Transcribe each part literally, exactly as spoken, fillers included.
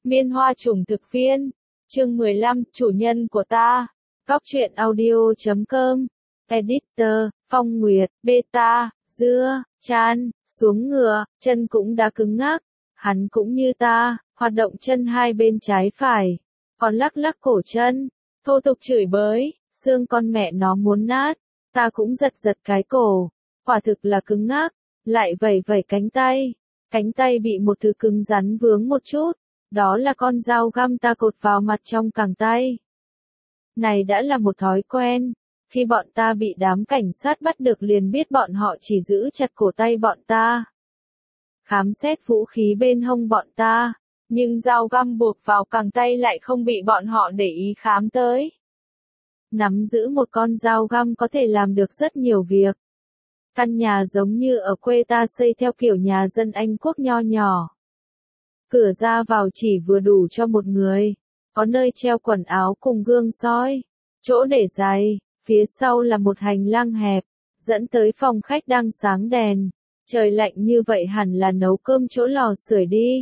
Miên Hoa Trùng Thực Viên, chương mười lăm, chủ nhân của ta, Góc truyện audio chấm com, Editor, Phong Nguyệt, Beta, Dưa, Chan, xuống ngựa, chân cũng đã cứng ngắc, hắn cũng như ta, hoạt động chân hai bên trái phải, còn lắc lắc cổ chân, thô tục chửi bới, xương con mẹ nó muốn nát, ta cũng giật giật cái cổ, quả thực là cứng ngắc, lại vẩy vẩy cánh tay, cánh tay bị một thứ cứng rắn vướng một chút. Đó là con dao găm ta cột vào mặt trong cẳng tay. Này đã là một thói quen, khi bọn ta bị đám cảnh sát bắt được liền biết bọn họ chỉ giữ chặt cổ tay bọn ta. Khám xét vũ khí bên hông bọn ta, nhưng dao găm buộc vào cẳng tay lại không bị bọn họ để ý khám tới. Nắm giữ một con dao găm có thể làm được rất nhiều việc. Căn nhà giống như ở quê ta xây theo kiểu nhà dân Anh Quốc nho nhỏ. Cửa ra vào chỉ vừa đủ cho một người, có nơi treo quần áo cùng gương soi, chỗ để giày, phía sau là một hành lang hẹp, dẫn tới phòng khách đang sáng đèn, trời lạnh như vậy hẳn là nấu cơm chỗ lò sưởi đi.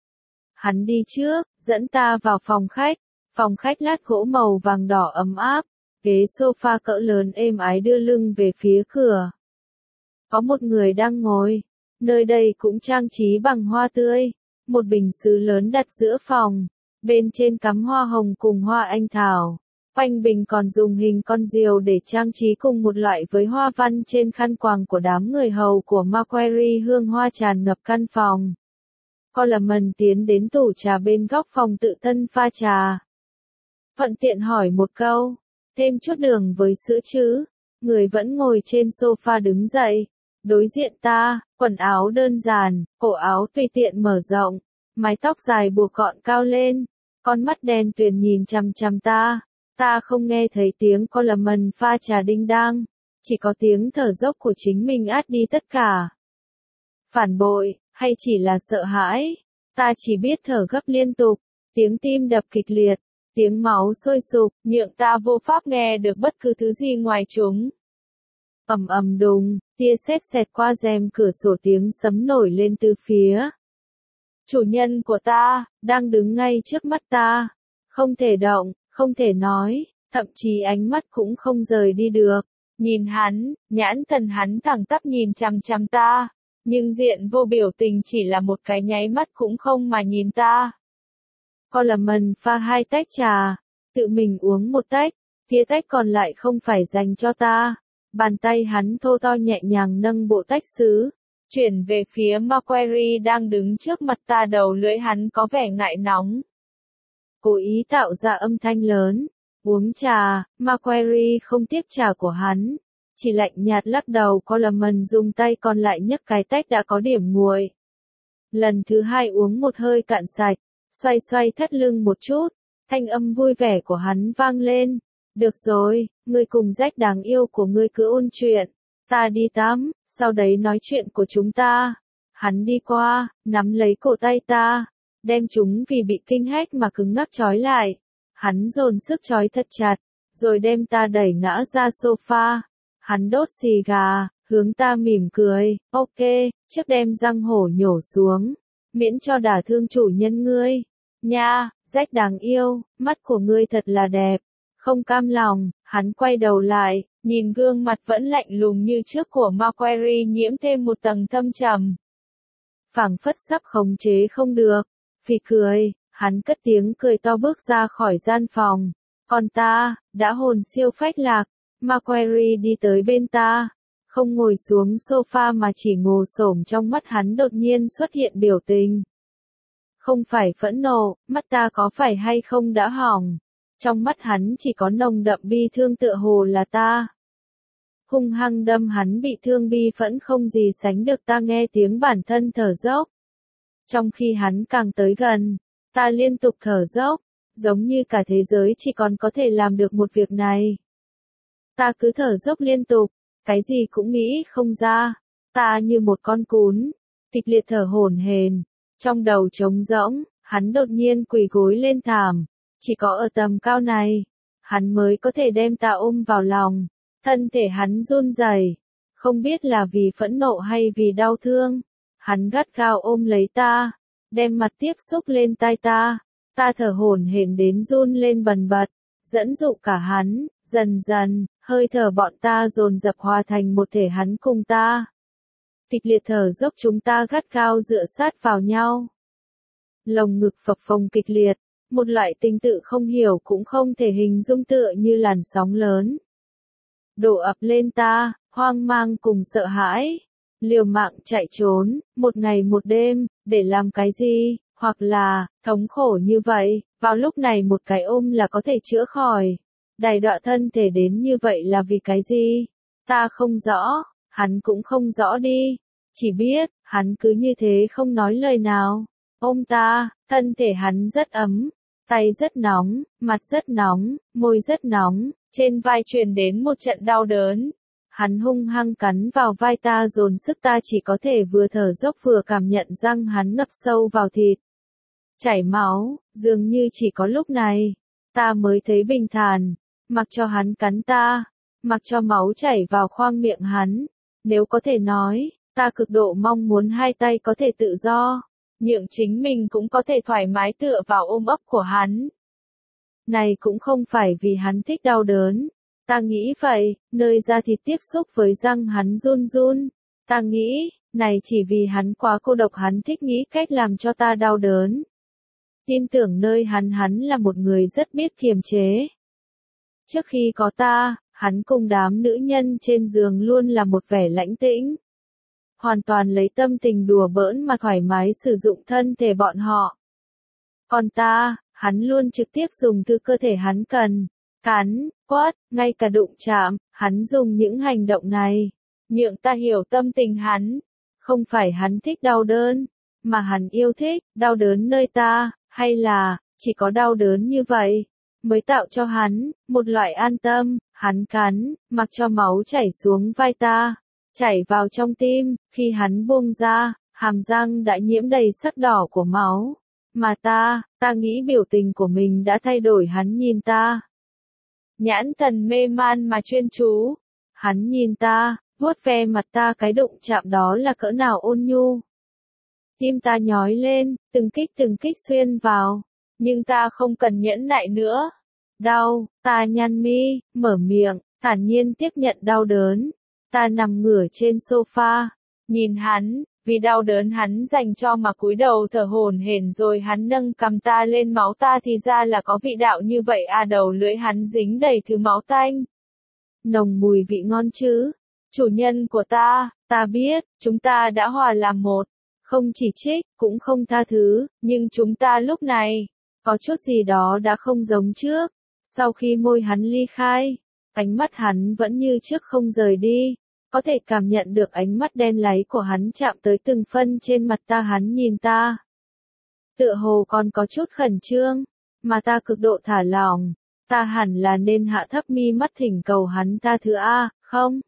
Hắn đi trước, dẫn ta vào phòng khách, phòng khách lát gỗ màu vàng đỏ ấm áp, ghế sofa cỡ lớn êm ái đưa lưng về phía cửa. Có một người đang ngồi, nơi đây cũng trang trí bằng hoa tươi. Một bình sứ lớn đặt giữa phòng, bên trên cắm hoa hồng cùng hoa anh thảo. Quanh bình còn dùng hình con diều để trang trí cùng một loại với hoa văn trên khăn quàng của đám người hầu của Macquarie, hương hoa tràn ngập căn phòng. Coleman tiến đến tủ trà bên góc phòng tự thân pha trà. Thuận tiện hỏi một câu, thêm chút đường với sữa chứ? Người vẫn ngồi trên sofa đứng dậy. Đối diện ta, quần áo đơn giản, cổ áo tùy tiện mở rộng, mái tóc dài buộc gọn cao lên, con mắt đen tuyền nhìn chằm chằm ta, ta không nghe thấy tiếng Coleman pha trà đinh đang, chỉ có tiếng thở dốc của chính mình át đi tất cả. Phản bội, hay chỉ là sợ hãi, ta chỉ biết thở gấp liên tục, tiếng tim đập kịch liệt, tiếng máu sôi sục, nhượng ta vô pháp nghe được bất cứ thứ gì ngoài chúng. Ầm ầm đùng, tia sét xẹt qua rèm cửa sổ, tiếng sấm nổi lên từ phía. Chủ nhân của ta, đang đứng ngay trước mắt ta. Không thể động, không thể nói, thậm chí ánh mắt cũng không rời đi được. Nhìn hắn, nhãn thần hắn thẳng tắp nhìn chằm chằm ta. Nhưng diện vô biểu tình chỉ là một cái nháy mắt cũng không mà nhìn ta. Coleman pha hai tách trà, tự mình uống một tách, phía tách còn lại không phải dành cho ta. Bàn tay hắn thô to nhẹ nhàng nâng bộ tách sứ, chuyển về phía Macquarie đang đứng trước mặt ta, đầu lưỡi hắn có vẻ ngại nóng. Cố ý tạo ra âm thanh lớn, uống trà, Macquarie không tiếp trà của hắn, chỉ lạnh nhạt lắc đầu. Coleman dùng tay còn lại nhấc cái tách đã có điểm nguội. Lần thứ hai uống một hơi cạn sạch, xoay xoay thắt lưng một chút, thanh âm vui vẻ của hắn vang lên. Được rồi, ngươi cùng Jack đáng yêu của ngươi cứ ôn chuyện, ta đi tắm, sau đấy nói chuyện của chúng ta. Hắn đi qua, nắm lấy cổ tay ta, đem chúng vì bị kinh hách mà cứng ngắc trói lại. Hắn dồn sức trói thật chặt, rồi đem ta đẩy ngã ra sofa. Hắn đốt xì gà, hướng ta mỉm cười, ok, trước đem răng hổ nhổ xuống, miễn cho đả thương chủ nhân ngươi. Nha, Jack đáng yêu, mắt của ngươi thật là đẹp. Không cam lòng, hắn quay đầu lại, nhìn gương mặt vẫn lạnh lùng như trước của Macquarie nhiễm thêm một tầng thâm trầm. Phảng phất sắp khống chế không được, phì cười, hắn cất tiếng cười to bước ra khỏi gian phòng. Còn ta, đã hồn siêu phách lạc, Macquarie đi tới bên ta, không ngồi xuống sofa mà chỉ ngồi xổm, trong mắt hắn đột nhiên xuất hiện biểu tình. Không phải phẫn nộ, mắt ta có phải hay không đã hỏng. Trong mắt hắn chỉ có nồng đậm bi thương, tựa hồ là ta hung hăng đâm hắn bị thương. Bi phẫn không gì sánh được, ta nghe tiếng bản thân thở dốc. Trong khi hắn càng tới gần, ta liên tục thở dốc, giống như cả thế giới chỉ còn có thể làm được một việc này. Ta cứ thở dốc liên tục, cái gì cũng nghĩ không ra, ta như một con cún, kịch liệt thở hổn hển, trong đầu trống rỗng. Hắn đột nhiên quỳ gối lên thảm. Chỉ có ở tầm cao này, hắn mới có thể đem ta ôm vào lòng. Thân thể hắn run rẩy, không biết là vì phẫn nộ hay vì đau thương. Hắn gắt gao ôm lấy ta, đem mặt tiếp xúc lên tai ta, Ta thở hổn hển đến run lên bần bật, dẫn dụ cả hắn, dần dần, hơi thở bọn ta dồn dập hòa thành một thể hắn cùng ta. Kịch liệt thở dốc chúng ta gắt gao dựa sát vào nhau. Lồng ngực phập phồng kịch liệt, một loại tình tự không hiểu cũng không thể hình dung tựa như làn sóng lớn. Đổ ập lên ta, hoang mang cùng sợ hãi, liều mạng chạy trốn, một ngày một đêm, để làm cái gì, hoặc là, thống khổ như vậy, vào lúc này một cái ôm là có thể chữa khỏi. Đày đọa thân thể đến như vậy là vì cái gì? Ta không rõ, hắn cũng không rõ đi. Chỉ biết, hắn cứ như thế không nói lời nào. Ôm ta, thân thể hắn rất ấm, tay rất nóng, mặt rất nóng, môi rất nóng, trên vai truyền đến một trận đau đớn. Hắn hung hăng cắn vào vai ta dồn sức ta chỉ có thể vừa thở dốc vừa cảm nhận răng hắn ngập sâu vào thịt. Chảy máu, dường như chỉ có lúc này, ta mới thấy bình thản, mặc cho hắn cắn ta, mặc cho máu chảy vào khoang miệng hắn. Nếu có thể nói, ta cực độ mong muốn hai tay có thể tự do, nhượng chính mình cũng có thể thoải mái tựa vào ôm ấp của hắn. Này cũng không phải vì hắn thích đau đớn. Ta nghĩ vậy, nơi da thịt tiếp xúc với răng hắn run run. Ta nghĩ, này chỉ vì hắn quá cô độc hắn thích nghĩ cách làm cho ta đau đớn. Tin tưởng nơi hắn hắn là một người rất biết kiềm chế. Trước khi có ta, hắn cùng đám nữ nhân trên giường luôn là một vẻ lãnh tĩnh. Hoàn toàn lấy tâm tình đùa bỡn mà thoải mái sử dụng thân thể bọn họ. Còn ta, hắn luôn trực tiếp dùng thứ cơ thể hắn cần. Cắn, quát, ngay cả đụng chạm, hắn dùng những hành động này. Nhượng ta hiểu tâm tình hắn. Không phải hắn thích đau đớn, mà hắn yêu thích, đau đớn nơi ta, hay là, chỉ có đau đớn như vậy, mới tạo cho hắn, một loại an tâm, hắn cắn, mặc cho máu chảy xuống vai ta, chảy vào trong tim, khi hắn buông ra, hàm răng đã nhiễm đầy sắc đỏ của máu. Mà ta, ta nghĩ biểu tình của mình đã thay đổi hắn nhìn ta. Nhãn thần mê man mà chuyên chú. Hắn nhìn ta, vuốt ve mặt ta cái đụng chạm đó là cỡ nào ôn nhu. Tim ta nhói lên, từng kích từng kích xuyên vào. Nhưng ta không cần nhẫn nại nữa. Đau, ta nhăn mi, mở miệng, thản nhiên tiếp nhận đau đớn. Ta nằm ngửa trên sofa, nhìn hắn, vì đau đớn hắn dành cho mà cúi đầu thở hổn hển rồi hắn nâng cầm ta lên máu ta thì ra là có vị đạo như vậy à đầu lưỡi hắn dính đầy thứ máu tanh. Nồng mùi vị ngon chứ, chủ nhân của ta, ta biết, chúng ta đã hòa làm một, không chỉ trích, cũng không tha thứ, nhưng chúng ta lúc này, có chút gì đó đã không giống trước, sau khi môi hắn ly khai, ánh mắt hắn vẫn như trước không rời đi. Có thể cảm nhận được ánh mắt đen láy của hắn chạm tới từng phân trên mặt ta hắn nhìn ta. Tựa hồ còn có chút khẩn trương, mà ta cực độ thả lỏng, ta hẳn là nên hạ thấp mi mắt thỉnh cầu hắn tha thứ a, không?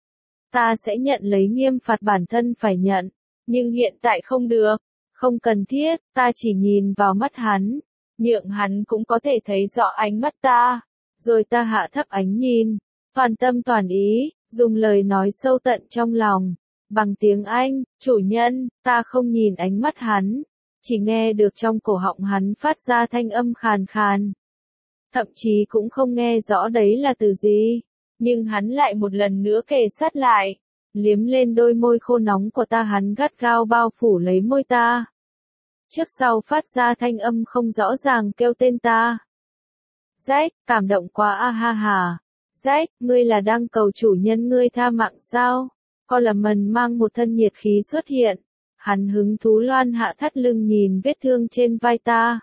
Ta sẽ nhận lấy nghiêm phạt bản thân phải nhận, nhưng hiện tại không được, không cần thiết, ta chỉ nhìn vào mắt hắn, nhượng hắn cũng có thể thấy rõ ánh mắt ta, rồi ta hạ thấp ánh nhìn, toàn tâm toàn ý. Dùng lời nói sâu tận trong lòng, bằng tiếng Anh, chủ nhân, ta không nhìn ánh mắt hắn, chỉ nghe được trong cổ họng hắn phát ra thanh âm khàn khàn. Thậm chí cũng không nghe rõ đấy là từ gì, nhưng hắn lại một lần nữa kề sát lại, liếm lên đôi môi khô nóng của ta hắn gắt gao bao phủ lấy môi ta. Trước sau phát ra thanh âm không rõ ràng kêu tên ta. Jack, cảm động quá a ha hà. Jack, ngươi là đang cầu chủ nhân ngươi tha mạng sao? Coleman mang một thân nhiệt khí xuất hiện. Hắn hứng thú loan hạ thắt lưng nhìn vết thương trên vai ta.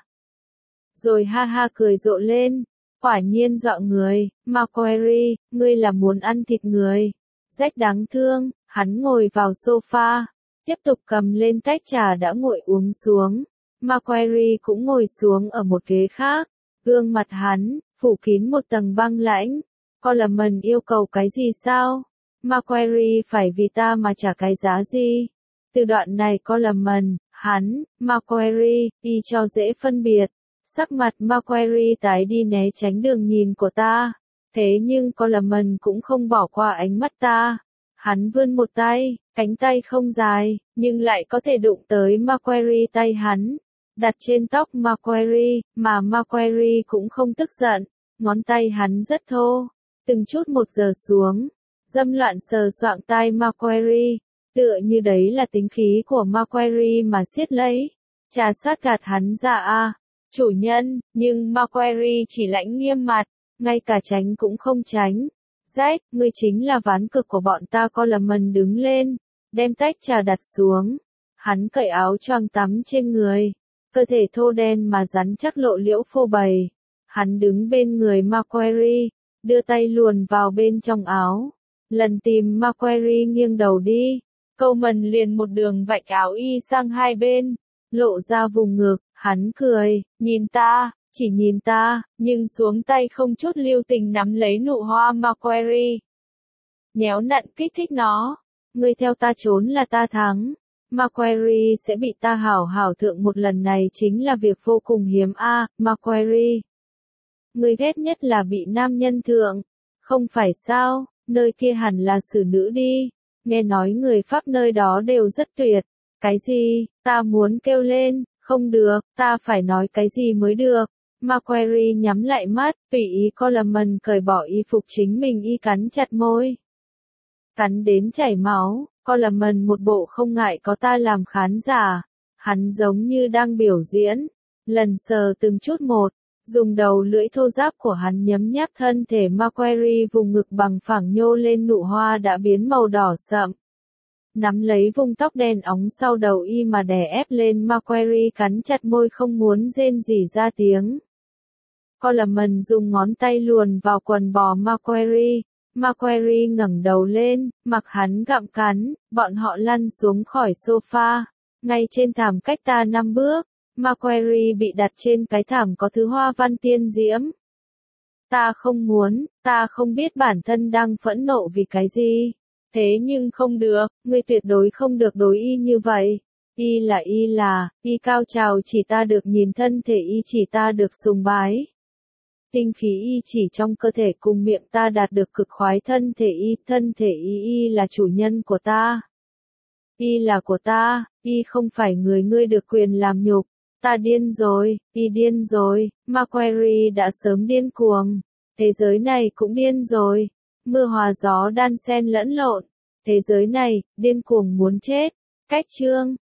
Rồi ha ha cười rộ lên. Quả nhiên dọa người, Macquarie, ngươi là muốn ăn thịt người. Jack đáng thương, hắn ngồi vào sofa. Tiếp tục cầm lên tách trà đã nguội uống xuống. Macquarie cũng ngồi xuống ở một ghế khác. Gương mặt hắn, phủ kín một tầng băng lãnh. Coleman yêu cầu cái gì sao? Macquarie phải vì ta mà trả cái giá gì? Từ đoạn này Coleman, hắn, Macquarie, y cho dễ phân biệt. Sắc mặt Macquarie tái đi né tránh đường nhìn của ta. Thế nhưng Coleman cũng không bỏ qua ánh mắt ta. Hắn vươn một tay, cánh tay không dài, nhưng lại có thể đụng tới Macquarie tay hắn. đặt trên tóc Macquarie, mà Macquarie cũng không tức giận. Ngón tay hắn rất thô, từng chút một giờ xuống, dâm loạn sờ soạng tai Macquarie, tựa như đấy là tính khí của Macquarie mà siết lấy. Trà sát gạt hắn ra a, chủ nhân, nhưng Macquarie chỉ lãnh nghiêm mặt, ngay cả tránh cũng không tránh. Jack, ngươi chính là ván cược của bọn ta. Coleman đứng lên, đem tách trà đặt xuống. Hắn cởi áo choàng tắm trên người, cơ thể thô đen mà rắn chắc lộ liễu phô bày. Hắn đứng bên người Macquarie, đưa tay luồn vào bên trong áo. Lần tìm Macquarie nghiêng đầu đi, Coleman liền một đường vạch áo y sang hai bên, lộ ra vùng ngực. Hắn cười, nhìn ta, chỉ nhìn ta, nhưng xuống tay không chút lưu tình nắm lấy nụ hoa Macquarie. Nhéo nặn kích thích nó. Ngươi theo ta trốn là ta thắng. Macquarie sẽ bị ta hảo hảo thượng một lần, này chính là việc vô cùng hiếm a, à, Macquarie. Ngươi ghét nhất là bị nam nhân thượng. Không phải sao, nơi kia hẳn là xử nữ đi. Nghe nói người Pháp nơi đó đều rất tuyệt. Cái gì, ta muốn kêu lên, không được, ta phải nói cái gì mới được. Macquarie nhắm lại mắt, tùy ý Coleman cởi bỏ y phục chính mình, y cắn chặt môi. Cắn đến chảy máu, Coleman một bộ không ngại có ta làm khán giả. Hắn giống như đang biểu diễn, lần sờ từng chút một, dùng đầu lưỡi thô ráp của hắn nhấm nháp thân thể Macquarie, vùng ngực bằng phẳng nhô lên, nụ hoa đã biến màu đỏ sậm. Nắm lấy vùng tóc đen óng sau đầu y mà đè ép lên. Macquarie cắn chặt môi không muốn rên rỉ ra tiếng. Coleman dùng ngón tay luồn vào quần bò Macquarie. Macquarie ngẩng đầu lên, mặc hắn gặm cắn, bọn họ lăn xuống khỏi sofa. Ngay trên thảm cách ta năm bước, Macquarie bị đặt trên cái thảm có thứ hoa văn tiên diễm. Ta không muốn, ta không biết bản thân đang phẫn nộ vì cái gì. Thế nhưng không được, ngươi tuyệt đối không được đối y như vậy. Y là y là, y cao trào chỉ ta được nhìn thân thể y, chỉ ta được sùng bái. Tinh khí y chỉ trong cơ thể cùng miệng ta đạt được cực khoái thân thể y, thân thể y y là chủ nhân của ta. Y là của ta, y không phải người ngươi được quyền làm nhục. Ta điên rồi, y điên rồi, Macquarie đã sớm điên cuồng. Thế giới này cũng điên rồi. Mưa hòa gió đan xen lẫn lộn. Thế giới này, điên cuồng muốn chết. Cách chương